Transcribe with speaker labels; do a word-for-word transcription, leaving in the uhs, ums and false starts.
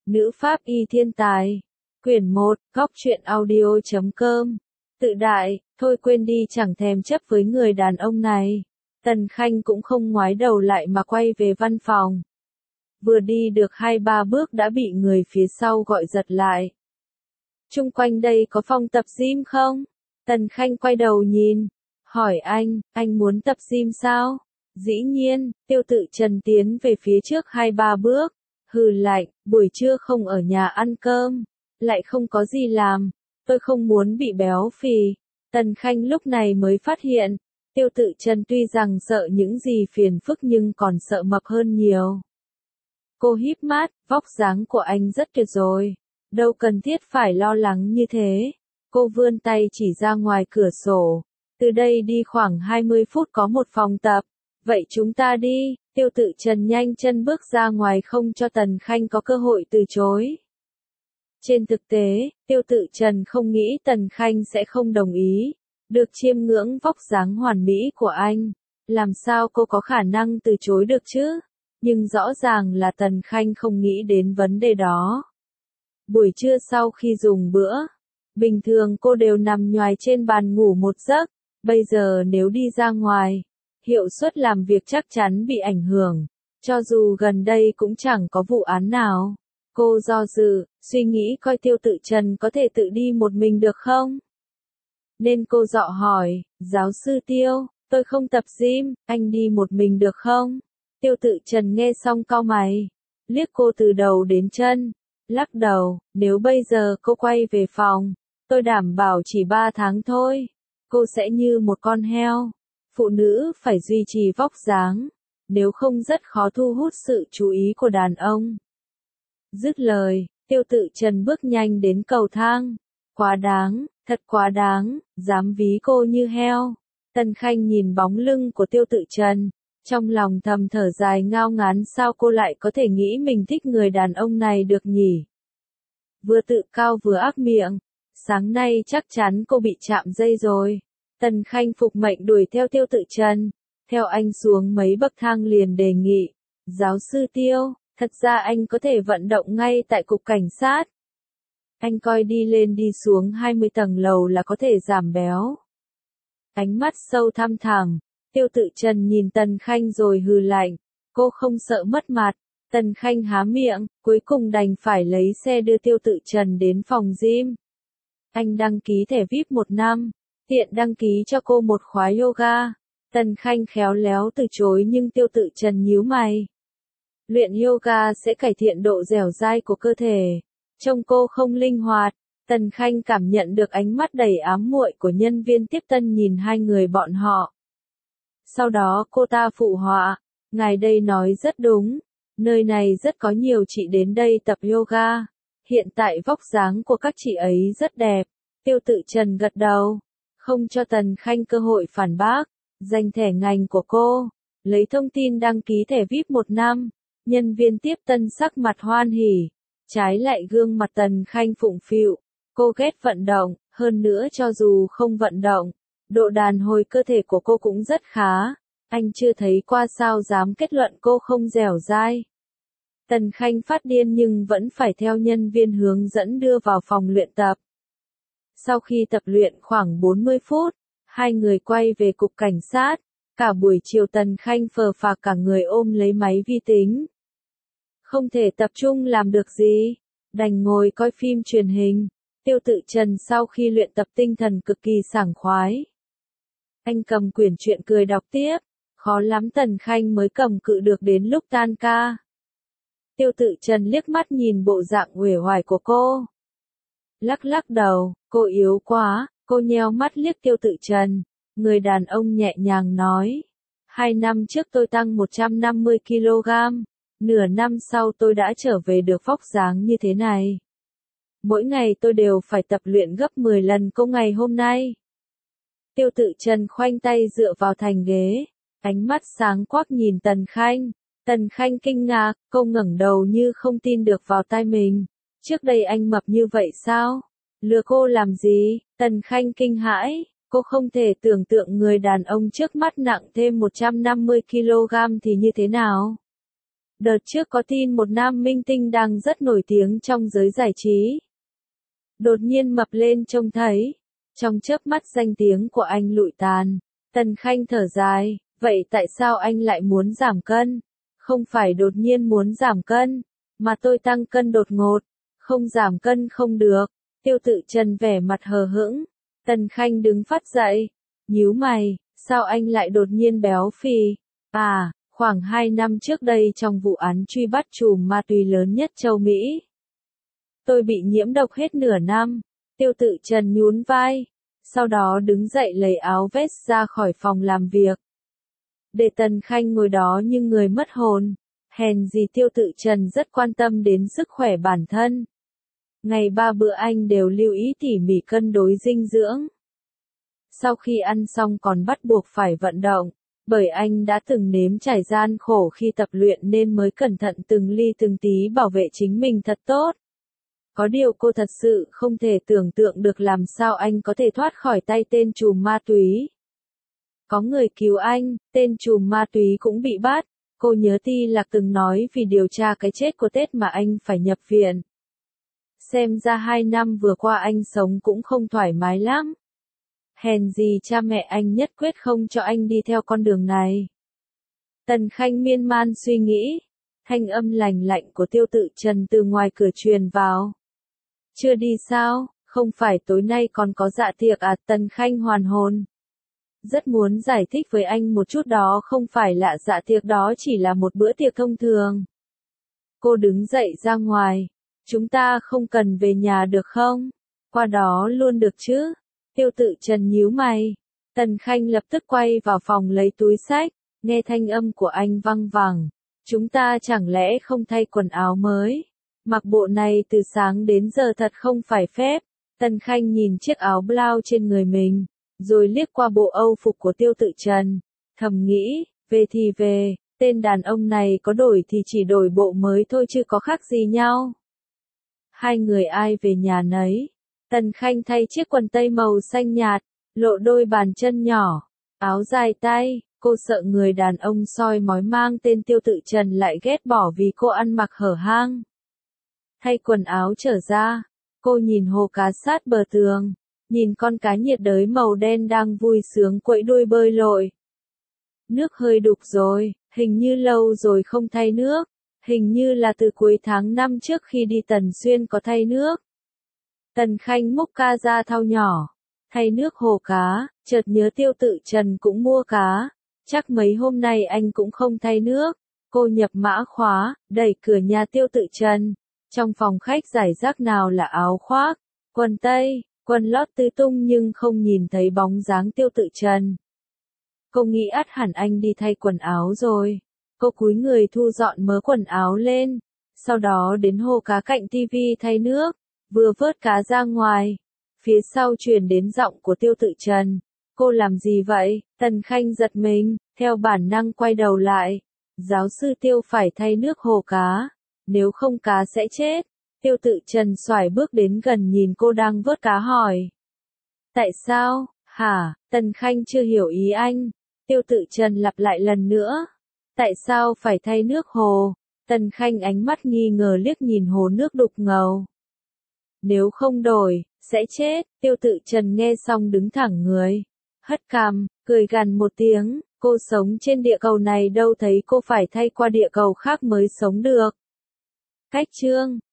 Speaker 1: Nữ pháp y thiên tài. Quyển một, góc truyện audio chấm com. Tự đại, thôi quên đi, chẳng thèm chấp với người đàn ông này. Tần Khanh cũng không ngoái đầu lại mà quay về văn phòng. Vừa đi được hai ba bước đã bị người phía sau gọi giật lại. Chung quanh đây có phòng tập gym không? Tần Khanh quay đầu nhìn, hỏi anh, anh muốn tập gym sao? Dĩ nhiên, Tiêu Tự Trần tiến về phía trước hai ba bước, hừ lạnh, buổi trưa không ở nhà ăn cơm, lại không có gì làm, tôi không muốn bị béo phì. Tần Khanh lúc này mới phát hiện, Tiêu Tự Trần tuy rằng sợ những gì phiền phức nhưng còn sợ mập hơn nhiều. Cô híp mắt, vóc dáng của anh rất tuyệt rồi, đâu cần thiết phải lo lắng như thế. Cô vươn tay chỉ ra ngoài cửa sổ, từ đây đi khoảng hai mươi phút có một phòng tập, vậy chúng ta đi. Tiêu Tự Trần nhanh chân bước ra ngoài không cho Tần Khanh có cơ hội từ chối. Trên thực tế, Tiêu Tự Trần không nghĩ Tần Khanh sẽ không đồng ý, được chiêm ngưỡng vóc dáng hoàn mỹ của anh, làm sao cô có khả năng từ chối được chứ? Nhưng rõ ràng là Tần Khanh không nghĩ đến vấn đề đó. Buổi trưa sau khi dùng bữa, bình thường cô đều nằm nhoài trên bàn ngủ một giấc, bây giờ nếu đi ra ngoài, hiệu suất làm việc chắc chắn bị ảnh hưởng, cho dù gần đây cũng chẳng có vụ án nào. Cô do dự, suy nghĩ coi Tiêu Tự Trần có thể tự đi một mình được không? Nên cô dọ hỏi, giáo sư Tiêu, tôi không tập gym, anh đi một mình được không? Tiêu Tự Trần nghe xong cau mày, liếc cô từ đầu đến chân, lắc đầu, nếu bây giờ cô quay về phòng, tôi đảm bảo chỉ ba tháng thôi, cô sẽ như một con heo. Phụ nữ phải duy trì vóc dáng, nếu không rất khó thu hút sự chú ý của đàn ông. Dứt lời, Tiêu Tự Trần bước nhanh đến cầu thang. Quá đáng, thật quá đáng, dám ví cô như heo. Tần Khanh nhìn bóng lưng của Tiêu Tự Trần, trong lòng thầm thở dài ngao ngán, sao cô lại có thể nghĩ mình thích người đàn ông này được nhỉ? Vừa tự cao vừa ác miệng, sáng nay chắc chắn cô bị chạm dây rồi. Tần Khanh phục mệnh đuổi theo Tiêu Tự Trần, theo anh xuống mấy bậc thang liền đề nghị, giáo sư Tiêu, thật ra anh có thể vận động ngay tại cục cảnh sát. Anh coi đi lên đi xuống hai mươi tầng lầu là có thể giảm béo. Ánh mắt sâu thăm thẳm, Tiêu Tự Trần nhìn Tần Khanh rồi hừ lạnh, cô không sợ mất mặt. Tần Khanh há miệng, cuối cùng đành phải lấy xe đưa Tiêu Tự Trần đến phòng gym. Anh đăng ký thẻ vi ai pi một năm, tiện đăng ký cho cô một khóa yoga. Tần Khanh khéo léo từ chối nhưng Tiêu Tự Trần nhíu mày. Luyện yoga sẽ cải thiện độ dẻo dai của cơ thể, trông cô không linh hoạt. Tần Khanh cảm nhận được ánh mắt đầy ám muội của nhân viên tiếp tân nhìn hai người bọn họ. Sau đó cô ta phụ họa, ngài đây nói rất đúng, nơi này rất có nhiều chị đến đây tập yoga. Hiện tại vóc dáng của các chị ấy rất đẹp. Tiêu Tự Trần gật đầu, không cho Tần Khanh cơ hội phản bác, giành thẻ ngành của cô, lấy thông tin đăng ký thẻ vi ai pi một năm. Nhân viên tiếp tân sắc mặt hoan hỉ, trái lại gương mặt Tần Khanh phụng phịu, cô ghét vận động, hơn nữa cho dù không vận động, độ đàn hồi cơ thể của cô cũng rất khá, anh chưa thấy qua sao dám kết luận cô không dẻo dai. Tần Khanh phát điên nhưng vẫn phải theo nhân viên hướng dẫn đưa vào phòng luyện tập. Sau khi tập luyện khoảng bốn mươi phút, hai người quay về cục cảnh sát, cả buổi chiều Tần Khanh phờ phạc cả người ôm lấy máy vi tính. Không thể tập trung làm được gì, đành ngồi coi phim truyền hình. Tiêu Tự Trần sau khi luyện tập tinh thần cực kỳ sảng khoái. Anh cầm quyển truyện cười đọc tiếp, khó lắm Tần Khanh mới cầm cự được đến lúc tan ca. Tiêu Tự Trần liếc mắt nhìn bộ dạng uể oải của cô. Lắc lắc đầu, cô yếu quá, cô nheo mắt liếc Tiêu Tự Trần, người đàn ông nhẹ nhàng nói. Hai năm trước tôi tăng một trăm năm mươi ki lô gam, nửa năm sau tôi đã trở về được vóc dáng như thế này. Mỗi ngày tôi đều phải tập luyện gấp mười lần cô ngày hôm nay. Tiêu Tự Trần khoanh tay dựa vào thành ghế, ánh mắt sáng quắc nhìn Tần Khanh. Tần Khanh kinh ngạc, cô ngẩng đầu như không tin được vào tai mình. Trước đây anh mập như vậy sao? Lừa cô làm gì? Tần Khanh kinh hãi, cô không thể tưởng tượng người đàn ông trước mắt nặng thêm một trăm năm mươi ki lô gam thì như thế nào. Đợt trước có tin một nam minh tinh đang rất nổi tiếng trong giới giải trí. Đột nhiên mập lên trông thấy. Trong chớp mắt danh tiếng của anh lụi tàn. Tần Khanh thở dài, vậy tại sao anh lại muốn giảm cân? Không phải đột nhiên muốn giảm cân, mà tôi tăng cân đột ngột. Không giảm cân không được. Tiêu Tự Trần vẻ mặt hờ hững. Tần Khanh đứng phát dậy. Nhíu mày, sao anh lại đột nhiên béo phì? À, khoảng hai năm trước đây trong vụ án truy bắt trùm ma túy lớn nhất châu Mỹ. Tôi bị nhiễm độc hết nửa năm. Tiêu Tự Trần nhún vai. Sau đó đứng dậy lấy áo vest ra khỏi phòng làm việc. Để Tần Khanh ngồi đó như người mất hồn. Hèn gì Tiêu Tự Trần rất quan tâm đến sức khỏe bản thân. Ngày ba bữa anh đều lưu ý tỉ mỉ cân đối dinh dưỡng. Sau khi ăn xong còn bắt buộc phải vận động, bởi anh đã từng nếm trải gian khổ khi tập luyện nên mới cẩn thận từng ly từng tí bảo vệ chính mình thật tốt. Có điều cô thật sự không thể tưởng tượng được làm sao anh có thể thoát khỏi tay tên trùm ma túy. Có người cứu anh, tên trùm ma túy cũng bị bắt. Cô nhớ Ti Lạc từng nói vì điều tra cái chết của Tết mà anh phải nhập viện. Xem ra hai năm vừa qua anh sống cũng không thoải mái lắm. Hèn gì cha mẹ anh nhất quyết không cho anh đi theo con đường này. Tần Khanh miên man suy nghĩ. Thanh âm lành lạnh của Tiêu Tự Trần từ ngoài cửa truyền vào. Chưa đi sao, không phải tối nay còn có dạ tiệc à? Tần Khanh hoàn hồn. Rất muốn giải thích với anh một chút đó không phải là dạ tiệc, đó chỉ là một bữa tiệc thông thường. Cô đứng dậy ra ngoài. Chúng ta không cần về nhà được không? Qua đó luôn được chứ? Tiêu Tự Trần nhíu mày. Tần Khanh lập tức quay vào phòng lấy túi xách, nghe thanh âm của anh văng vẳng. Chúng ta chẳng lẽ không thay quần áo mới? Mặc bộ này từ sáng đến giờ thật không phải phép. Tần Khanh nhìn chiếc áo blau trên người mình, rồi liếc qua bộ âu phục của Tiêu Tự Trần. Thầm nghĩ, về thì về, tên đàn ông này có đổi thì chỉ đổi bộ mới thôi chứ có khác gì nhau. Hai người ai về nhà nấy. Tần Khanh thay chiếc quần tây màu xanh nhạt, lộ đôi bàn chân nhỏ, áo dài tay. Cô sợ người đàn ông soi mói mang tên Tiêu Tự Trần lại ghét bỏ vì cô ăn mặc hở hang. Thay quần áo trở ra, cô nhìn hồ cá sát bờ tường, nhìn con cá nhiệt đới màu đen đang vui sướng quẫy đuôi bơi lội. Nước hơi đục rồi, hình như lâu rồi không thay nước, hình như là từ cuối tháng năm trước khi đi Tần Xuyên có thay nước. Tần Khanh múc ca ra thau nhỏ, thay nước hồ cá, chợt nhớ Tiêu Tự Trần cũng mua cá, chắc mấy hôm nay anh cũng không thay nước. Cô nhập mã khóa, đẩy cửa nhà Tiêu Tự Trần. Trong phòng khách rải rác nào là áo khoác, quần tây, quần lót tứ tung nhưng không nhìn thấy bóng dáng Tiêu Tự Trần. Cô nghĩ ắt hẳn anh đi thay quần áo rồi. Cô cúi người thu dọn mớ quần áo lên, sau đó đến hồ cá cạnh tivi thay nước, vừa vớt cá ra ngoài. Phía sau truyền đến giọng của Tiêu Tự Trần. Cô làm gì vậy? Tần Khanh giật mình, theo bản năng quay đầu lại. Giáo sư Tiêu phải thay nước hồ cá, nếu không cá sẽ chết. Tiêu Tự Trần xoải bước đến gần nhìn cô đang vớt cá hỏi. Tại sao? Hả? Tần Khanh chưa hiểu ý anh. Tiêu Tự Trần lặp lại lần nữa. Tại sao phải thay nước hồ? Tần Khanh ánh mắt nghi ngờ liếc nhìn hồ nước đục ngầu. Nếu không đổi, sẽ chết. Tiêu Tự Trần nghe xong đứng thẳng người, hất cằm, cười gằn một tiếng. Cô sống trên địa cầu này đâu thấy cô phải thay qua địa cầu khác mới sống được. Cách chương